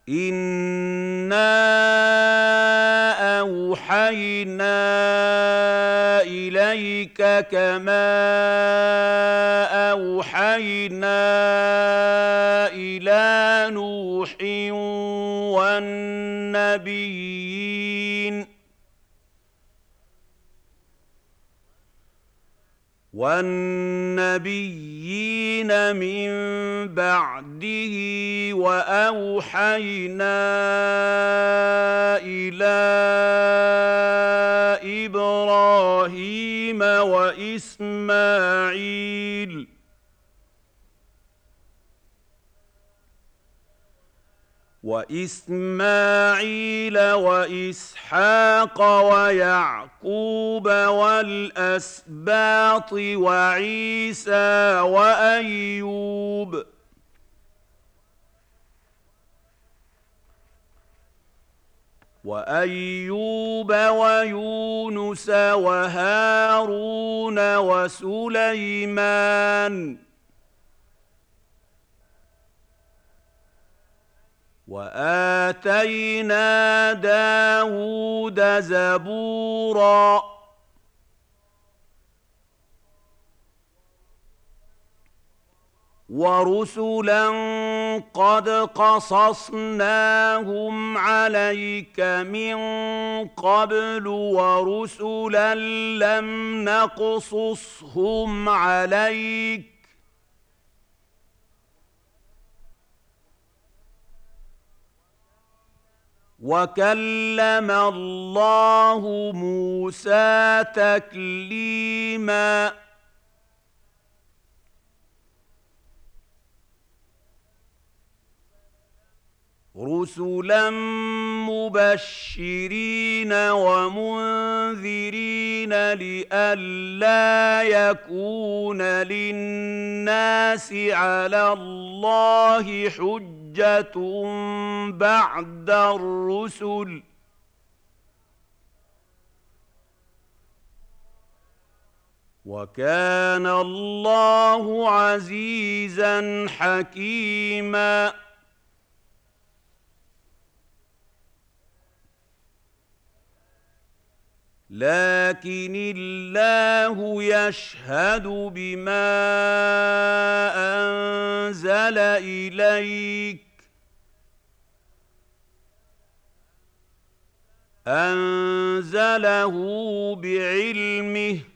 إِنَّا أَوْحَيْنَا إِلَيْكَ كَمَا أَوْحَيْنَا إِلَىٰ نُوحٍ وَالنَّبِيِّينَ مِن بَعْدِهِ وَأَوْحَيْنَا إِلَىٰ إِبْرَاهِيمَ وَإِسْمَاعِيلَ وَإِسْحَاقَ وَيَعْقُوبَ وَالْأَسْبَاطِ وَعِيسَىٰ وَأَيُّوبَ وَيُونُسَ وَهَارُونَ وَسُلَيْمَانَ ۚ وَآتَيْنَا دَاوُودَ زَبُورًا. وَرُسُلًا قَدْ قَصَصْنَاهُمْ عَلَيْكَ مِن قَبْلُ وَرُسُلًا لَّمْ نَقْصُصْهُمْ عَلَيْكَ ۚ وَكَلَّمَ اللَّهُ مُوسَىٰ تَكْلِيمًا. رُسُلًا مُّبَشِّرِينَ وَمُنذِرِينَ لِئَلَّا يَكُونَ لِلنَّاسِ عَلَى اللَّهِ حُجَّةٌ بَعْدَ الرُّسُلِ ۚ وَكَانَ اللَّهُ عَزِيزًا حَكِيمًا. لَٰكِنِ اللَّهُ يَشْهَدُ بِمَا أَنزَلَ إِلَيْكَ ۖ أَنزَلَهُ بِعِلْمِهِ ۖ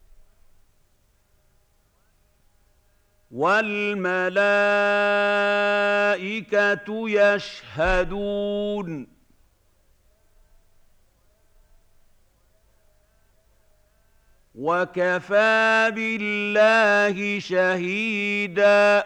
وَالْمَلَائِكَةُ يَشْهَدُونَ ۚ وَكَفَىٰ بِاللَّهِ شَهِيدًا.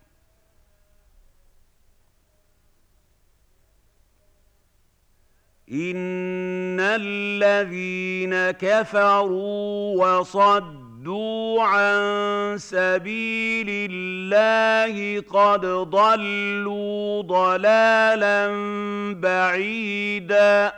إِنَّ الَّذِينَ كَفَرُوا وَصَدُّوا عَن سَبِيلِ اللَّهِ قَدْ ضَلُّوا ضَلَالًا بَعِيدًا.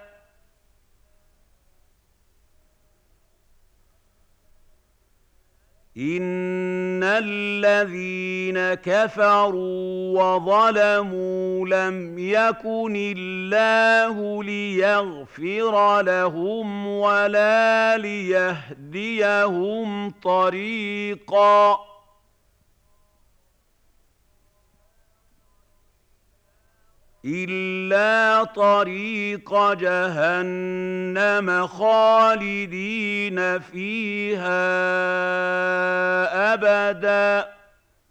إِنَّ الَّذِينَ كَفَرُوا وَظَلَمُوا لَمْ يَكُنِ اللَّهُ لِيَغْفِرَ لَهُمْ وَلَا لِيَهْدِيَهُمْ طَرِيقًا. إِلَّا طَرِيقَ جَهَنَّمَ خَالِدِينَ فِيهَا أَبَدًا ۚ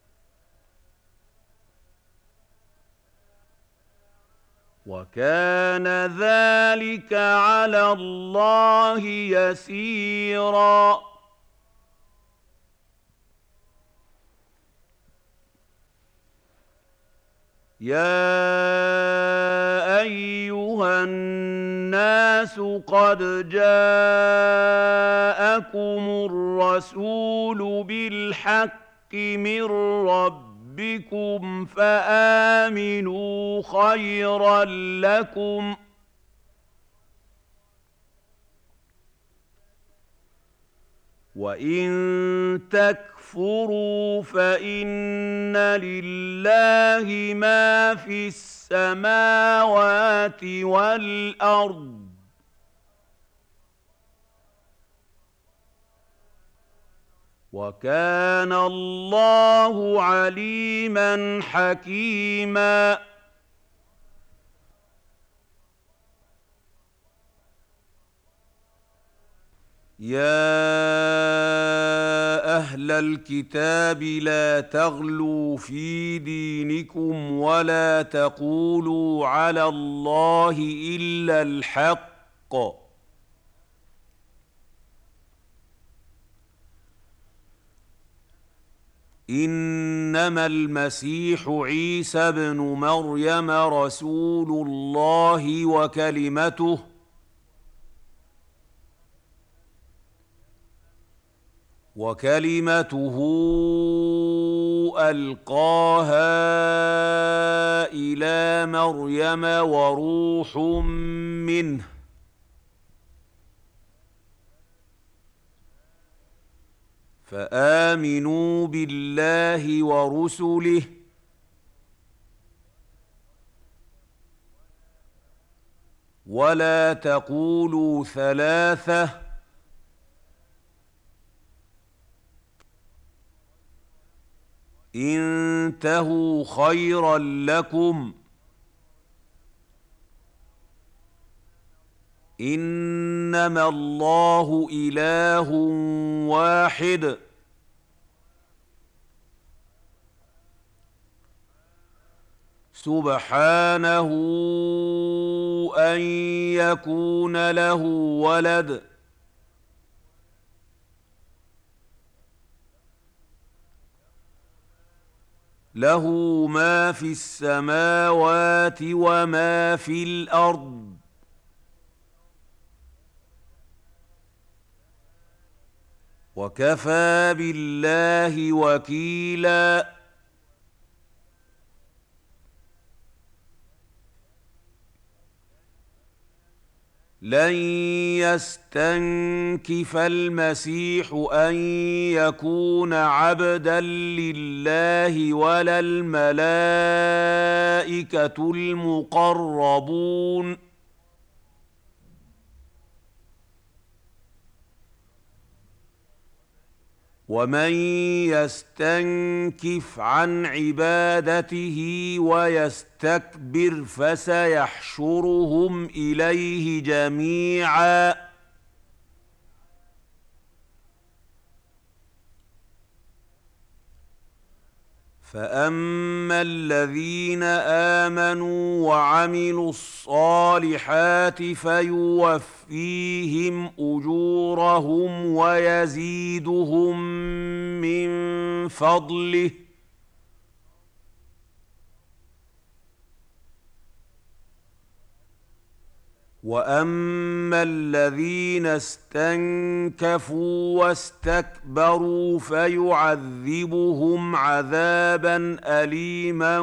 وَكَانَ ذَٰلِكَ عَلَى اللَّهِ يَسِيرًا. يَا أَيُّهَا النَّاسُ قَدْ جَاءَكُمُ الرَّسُولُ بِالْحَقِّ مِن رَّبِّكُمْ فَآمِنُوا خَيْرًا لَّكُمْ ۚ وَإِن تَكْفُرُوا فَإِنَّ لِلَّهِ مَا فِي السَّمَاوَاتِ وَالْأَرْضِ ۚ وَكَانَ اللَّهُ عَلِيمًا حَكِيمًا. يَا أَهْلَ الْكِتَابِ لَا تَغْلُوا فِي دِينِكُمْ وَلَا تَقُولُوا عَلَى اللَّهِ إِلَّا الْحَقَّ ۚ إِنَّمَا الْمَسِيحُ عِيسَى ابْنُ مَرْيَمَ رَسُولُ اللَّهِ وكلمته ألقاها إلى مريم وروح منه، فآمنوا بالله ورسله ولا تقولوا ثلاثة، انتهوا خيرا لكم، إنما الله إله واحد، سبحانه أن يكون له ولد، له ما في السماوات وما في الأرض، وكفى بالله وكيلا. لن يستنكف المسيح أن يكون عبدا لله ولا الملائكة المقربون، ومن يستنكف عن عبادته ويستكبر فسيحشرهم إليه جميعا. فأما الذين آمنوا وعملوا الصالحات فيوفيهم أجورهم ويزيدهم من فضله، وأما الذين استنكفوا واستكبروا فيعذبهم عذابا أليما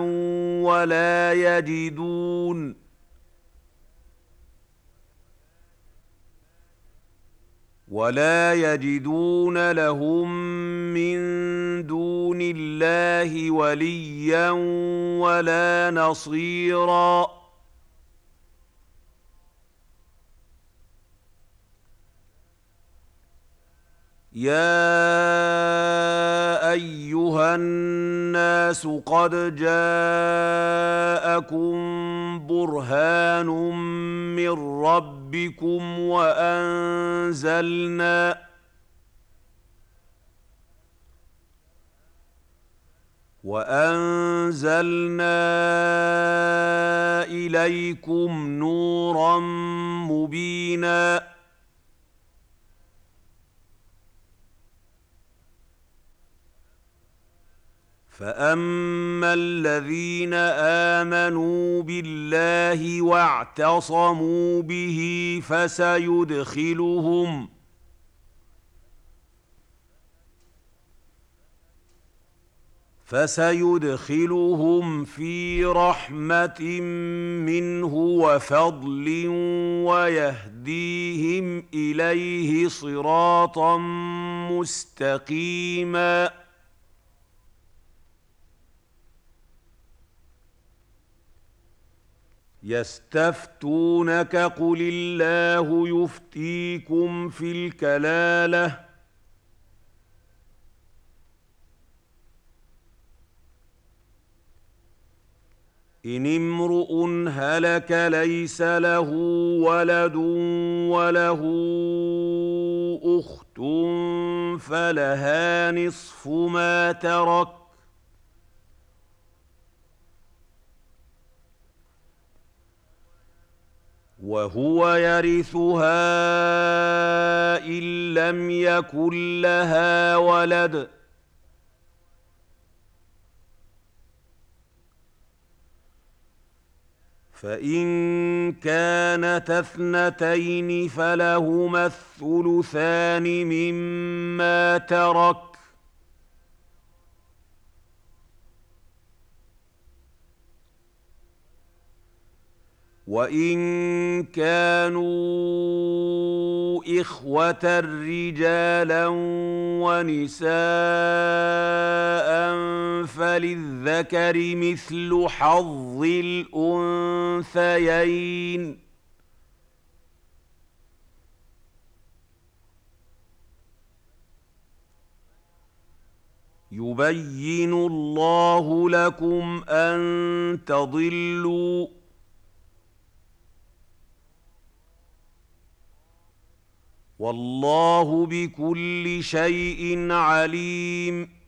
ولا يجدون لهم من دون الله وليا ولا نصيرا. يا أيها الناس قد جاءكم برهان من ربكم وأنزلنا إليكم نورا مبينا. فأما الذين آمنوا بالله واعتصموا به فسيدخلهم في رحمه منه وفضل ويهديهم اليه صراطا مستقيما. يستفتونك قل الله يفتيكم في الكلاله إن امرؤ هلك ليس له ولد وله أخت فلها نصف ما ترك وهو يرثها إن لم يكن لها ولد فإن كانتا اثنتين فلهما الثلثان مما ترك وإن كانوا إخوة رجالا ونساء فللذكر مثل حظ الأنثيين يبين الله لكم أن تضلوا والله بكل شيء عليم